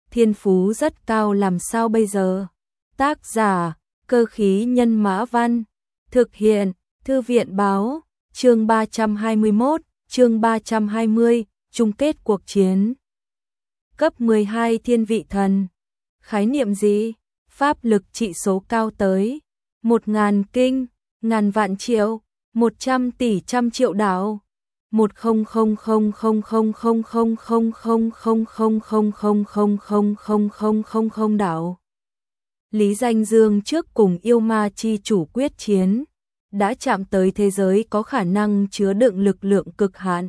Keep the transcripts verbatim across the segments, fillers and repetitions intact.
thiên phú rất cao làm sao bây giờ? Tác giả, Cơ khí nhân mã văn, thực hiện, Thư viện báo, chương ba trăm hai mươi mốt, chương ba trăm hai mươi, chung kết cuộc chiến. Cấp mười hai thiên vị thần. Khái niệm gì? Pháp lực trị số cao tới một ngàn kinh, ngàn vạn triệu, một trăm tỷ trăm triệu đạo. Một không không không không không không không không không không không không không không không không không không không đạo. Lý Danh Dương trước cùng yêu ma chi chủ quyết chiến, đã chạm tới thế giới có khả năng chứa đựng lực lượng cực hạn.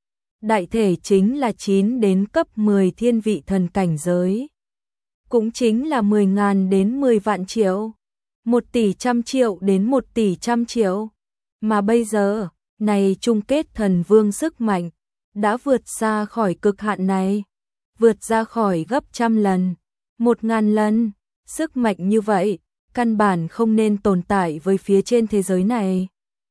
Đại thể chính là chín đến cấp mười thiên vị thần cảnh giới. Cũng chính là mười ngàn đến mười vạn triệu, một tỷ trăm triệu đến một tỷ trăm triệu. Mà bây giờ, này chung kết thần vương sức mạnh, đã vượt xa khỏi cực hạn này, vượt ra khỏi gấp trăm lần, một ngàn lần. Sức mạnh như vậy, căn bản không nên tồn tại với phía trên thế giới này.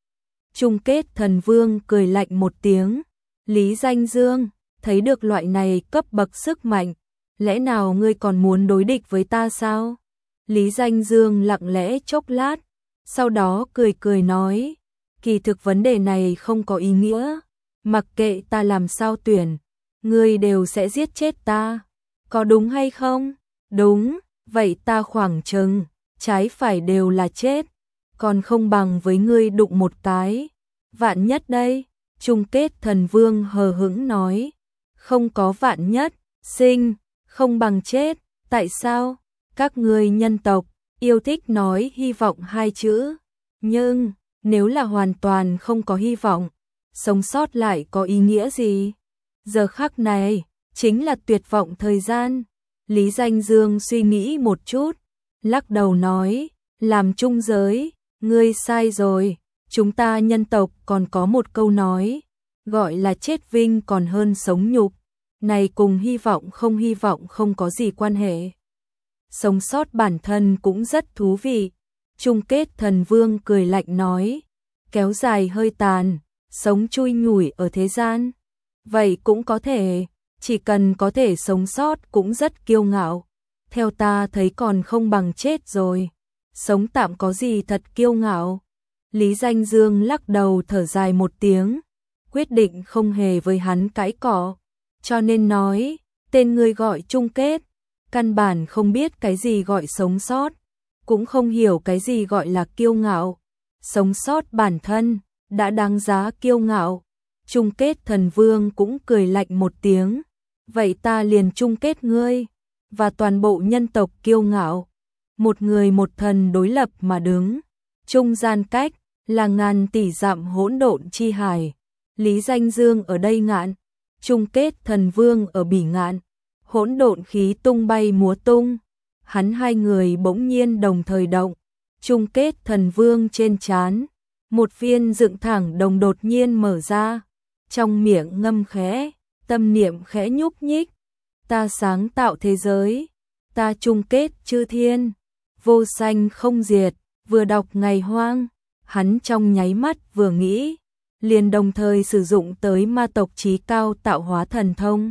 Chung kết thần vương cười lạnh một tiếng. Lý Danh Dương, thấy được loại này cấp bậc sức mạnh, lẽ nào ngươi còn muốn đối địch với ta sao? Lý Danh Dương lặng lẽ chốc lát, sau đó cười cười nói, kỳ thực vấn đề này không có ý nghĩa, mặc kệ ta làm sao tuyển, ngươi đều sẽ giết chết ta, có đúng hay không? Đúng, vậy ta khoảng chừng, trái phải đều là chết, còn không bằng với ngươi đụng một cái, vạn nhất đây. Chung kết thần vương hờ hững nói, không có vạn nhất, sinh, không bằng chết, tại sao? Các ngươi nhân tộc, yêu thích nói hy vọng hai chữ, nhưng, nếu là hoàn toàn không có hy vọng, sống sót lại có ý nghĩa gì? Giờ khắc này, chính là tuyệt vọng thời gian. Lý Danh Dương suy nghĩ một chút, lắc đầu nói, làm trung giới, ngươi sai rồi. Chúng ta nhân tộc còn có một câu nói, gọi là chết vinh còn hơn sống nhục, này cùng hy vọng không hy vọng không có gì quan hệ. Sống sót bản thân cũng rất thú vị. Chung kết thần vương cười lạnh nói, kéo dài hơi tàn, sống chui nhủi ở thế gian. Vậy cũng có thể, chỉ cần có thể sống sót cũng rất kiêu ngạo. Theo ta thấy còn không bằng chết rồi, sống tạm có gì thật kiêu ngạo. Lý Danh Dương lắc đầu thở dài một tiếng, quyết định không hề với hắn cãi cọ, cho nên nói, tên ngươi gọi chung kết, căn bản không biết cái gì gọi sống sót, cũng không hiểu cái gì gọi là kiêu ngạo. Sống sót bản thân, đã đáng giá kiêu ngạo. Chung kết thần vương cũng cười lạnh một tiếng, vậy ta liền chung kết ngươi, và toàn bộ nhân tộc kiêu ngạo. Một người một thần đối lập mà đứng, trung gian cách là ngàn tỷ dặm hỗn độn chi hải. Lý Danh Dương ở đây ngạn, chung kết thần vương ở bỉ ngạn, hỗn độn khí tung bay múa tung, hắn hai người bỗng nhiên đồng thời động. Chung kết thần vương trên trán, một viên dựng thẳng đồng đột nhiên mở ra, trong miệng ngâm khẽ, tâm niệm khẽ nhúc nhích, ta sáng tạo thế giới, ta chung kết chư thiên, vô sanh không diệt, vừa đọc ngày hoang. Hắn trong nháy mắt vừa nghĩ, liền đồng thời sử dụng tới ma tộc chí cao tạo hóa thần thông.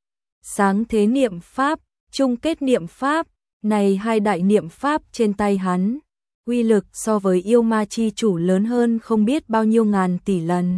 Sáng thế niệm pháp, chung kết niệm pháp, này hai đại niệm pháp trên tay hắn, uy lực so với yêu ma chi chủ lớn hơn không biết bao nhiêu ngàn tỷ lần.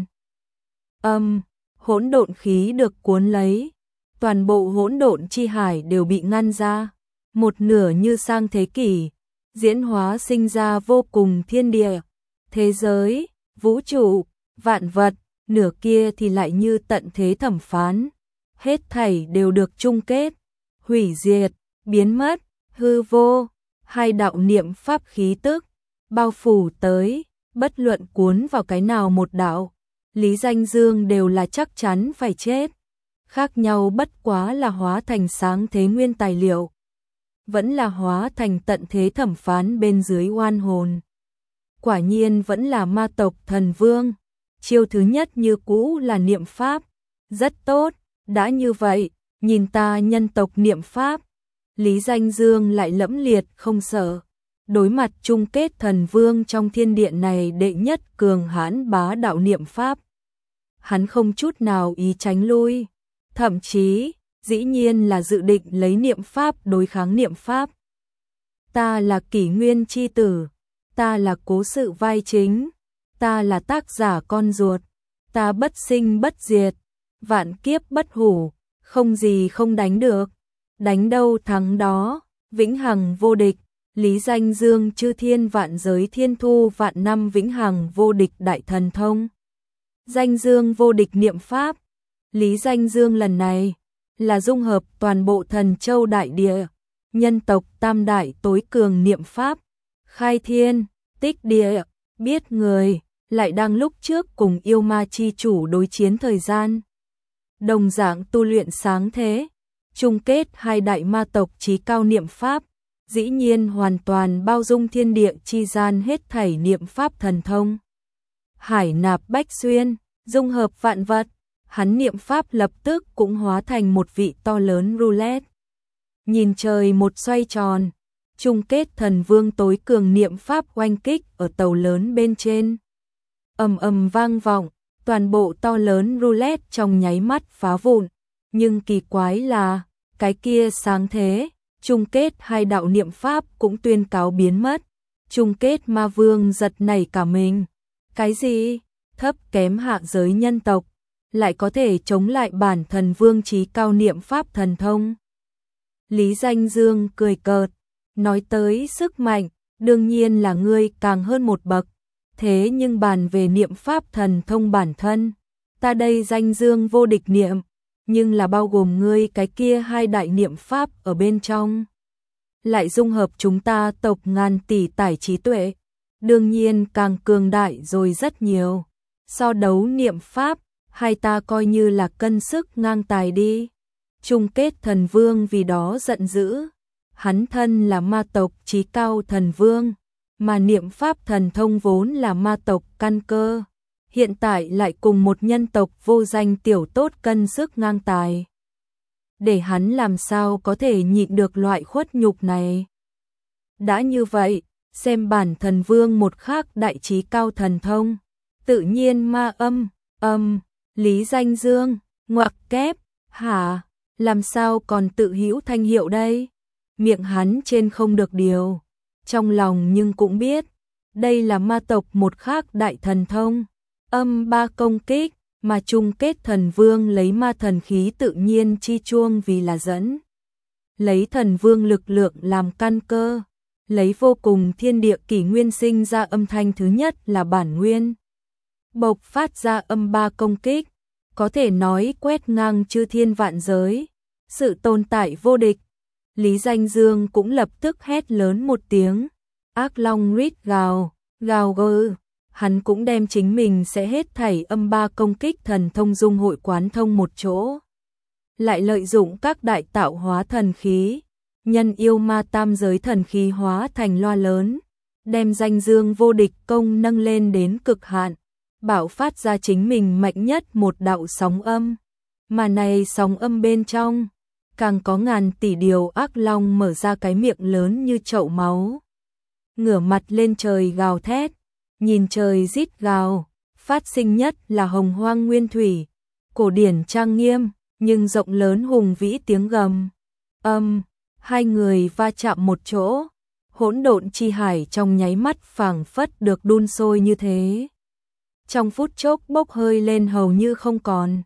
Âm, hỗn độn khí được cuốn lấy, toàn bộ hỗn độn chi hải đều bị ngăn ra, một nửa như sang thế kỷ, diễn hóa sinh ra vô cùng thiên địa. Thế giới, vũ trụ, vạn vật, nửa kia thì lại như tận thế thẩm phán. Hết thảy đều được chung kết, hủy diệt, biến mất, hư vô. Hai đạo niệm pháp khí tức, bao phủ tới, bất luận cuốn vào cái nào một đạo. Lý Danh Dương đều là chắc chắn phải chết. Khác nhau bất quá là hóa thành sáng thế nguyên tài liệu, vẫn là hóa thành tận thế thẩm phán bên dưới oan hồn. Quả nhiên vẫn là ma tộc thần vương. Chiêu thứ nhất như cũ là niệm pháp. Rất tốt, đã như vậy, nhìn ta nhân tộc niệm pháp. Lý Danh Dương lại lẫm liệt không sợ. Đối mặt chung kết thần vương trong thiên điện này đệ nhất cường hãn bá đạo niệm pháp. Hắn không chút nào ý tránh lui. Thậm chí, dĩ nhiên là dự định lấy niệm pháp đối kháng niệm pháp. Ta là kỷ nguyên chi tử, ta là cố sự vai chính, ta là tác giả con ruột, ta bất sinh bất diệt, vạn kiếp bất hủ, không gì không đánh được, đánh đâu thắng đó, vĩnh hằng vô địch, lý danh dương chư thiên vạn giới thiên thu vạn năm vĩnh hằng vô địch đại thần thông. Danh dương vô địch niệm pháp, lý danh dương lần này là dung hợp toàn bộ thần châu đại địa, nhân tộc tam đại tối cường niệm pháp, khai thiên, tích địa, biết người, lại đang lúc trước cùng yêu ma chi chủ đối chiến thời gian. Đồng dạng tu luyện sáng thế, chung kết hai đại ma tộc chí cao niệm pháp, dĩ nhiên hoàn toàn bao dung thiên địa chi gian hết thảy niệm pháp thần thông. Hải nạp bách xuyên, dung hợp vạn vật, hắn niệm pháp lập tức cũng hóa thành một vị to lớn roulette. Nhìn trời một xoay tròn, chung kết thần vương tối cường niệm pháp oanh kích ở tàu lớn bên trên. Ầm ầm vang vọng, toàn bộ to lớn roulette trong nháy mắt phá vụn, nhưng kỳ quái là, cái kia sáng thế, chung kết hai đạo niệm pháp cũng tuyên cáo biến mất. Chung kết ma vương giật nảy cả mình. Cái gì? Thấp kém hạ giới nhân tộc, lại có thể chống lại bản thần vương chí cao niệm pháp thần thông. Lý Danh Dương cười cợt, nói tới sức mạnh, đương nhiên là ngươi càng hơn một bậc. Thế nhưng bàn về niệm pháp thần thông bản thân, ta đây Danh Dương vô địch niệm, nhưng là bao gồm ngươi cái kia hai đại niệm pháp ở bên trong. Lại dung hợp chúng ta tộc ngàn tỷ tải trí tuệ, đương nhiên càng cường đại rồi rất nhiều. So đấu niệm pháp, hai ta coi như là cân sức ngang tài đi. Chung kết thần vương vì đó giận dữ, hắn thân là ma tộc chí cao thần vương, mà niệm pháp thần thông vốn là ma tộc căn cơ, hiện tại lại cùng một nhân tộc vô danh tiểu tốt cân sức ngang tài. Để hắn làm sao có thể nhịn được loại khuất nhục này. Đã như vậy, xem bản thần vương một khác đại chí cao thần thông, tự nhiên ma âm, âm, Lý Danh Dương, ngoặc kép, hả, làm sao còn tự hữu thanh hiệu đây? Miệng hắn trên không được điều, trong lòng nhưng cũng biết, đây là ma tộc một khác đại thần thông, âm ba công kích, mà chung kết thần vương lấy ma thần khí tự nhiên chi chuông vì là dẫn. Lấy thần vương lực lượng làm căn cơ, lấy vô cùng thiên địa kỷ nguyên sinh ra âm thanh thứ nhất là bản nguyên. Bộc phát ra âm ba công kích, có thể nói quét ngang chư thiên vạn giới, sự tồn tại vô địch. Lý Danh Dương cũng lập tức hét lớn một tiếng, ác long rít gào, gào gừ. Hắn cũng đem chính mình sẽ hết thảy âm ba công kích thần thông dung hội quán thông một chỗ. Lại lợi dụng các đại tạo hóa thần khí, nhân yêu ma tam giới thần khí hóa thành loa lớn, đem Danh Dương vô địch công nâng lên đến cực hạn, bảo phát ra chính mình mạnh nhất một đạo sóng âm. Mà này sóng âm bên trong, càng có ngàn tỷ điều ác long mở ra cái miệng lớn như chậu máu. Ngửa mặt lên trời gào thét, nhìn trời rít gào, phát sinh nhất là hồng hoang nguyên thủy, cổ điển trang nghiêm, nhưng rộng lớn hùng vĩ tiếng gầm. Âm, hai người va chạm một chỗ, hỗn độn chi hải trong nháy mắt phảng phất được đun sôi như thế. Trong phút chốc bốc hơi lên hầu như không còn.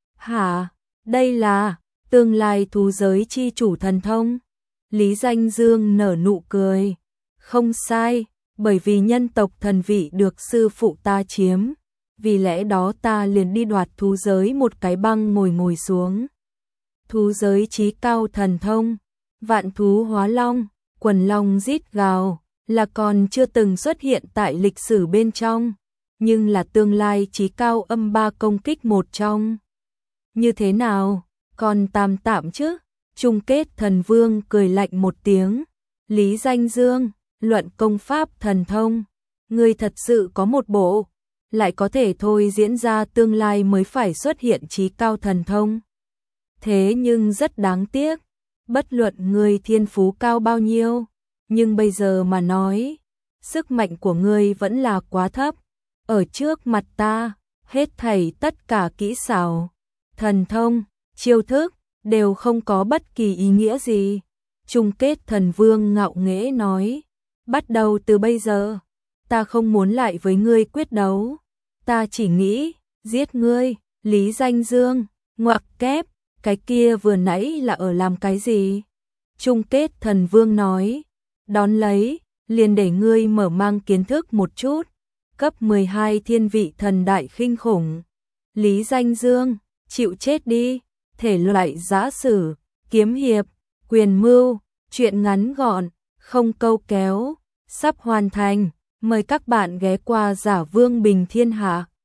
Hả, đây là tương lai thú giới chi chủ thần thông. Lý Danh Dương nở nụ cười. Không sai, bởi vì nhân tộc thần vị được sư phụ ta chiếm, vì lẽ đó ta liền đi đoạt thú giới một cái băng ngồi ngồi xuống. Thú giới chí cao thần thông, vạn thú hóa long, quần long rít gào, là còn chưa từng xuất hiện tại lịch sử bên trong, nhưng là tương lai chí cao âm ba công kích một trong. Như thế nào, còn tam tạm chứ? Chung kết thần vương cười lạnh một tiếng. Lý Danh Dương, luận công pháp thần thông, ngươi thật sự có một bộ, lại có thể thôi diễn ra tương lai mới phải xuất hiện chí cao thần thông. Thế nhưng rất đáng tiếc, bất luận ngươi thiên phú cao bao nhiêu, nhưng bây giờ mà nói, sức mạnh của ngươi vẫn là quá thấp. Ở trước mặt ta, hết thảy tất cả kỹ xảo, thần thông, chiêu thức đều không có bất kỳ ý nghĩa gì. Chung kết thần vương ngạo nghễ nói, bắt đầu từ bây giờ, ta không muốn lại với ngươi quyết đấu, ta chỉ nghĩ, giết ngươi. Lý Danh Dương, ngoặc kép, cái kia vừa nãy là ở làm cái gì? Chung kết thần vương nói, đón lấy, liền để ngươi mở mang kiến thức một chút, cấp mười hai thiên vị thần đại khinh khủng. Lý Danh Dương, chịu chết đi, thể loại giã sử, kiếm hiệp, quyền mưu, truyện ngắn gọn, không câu kéo, sắp hoàn thành, mời các bạn ghé qua Giả Vương Bình Thiên Hạ.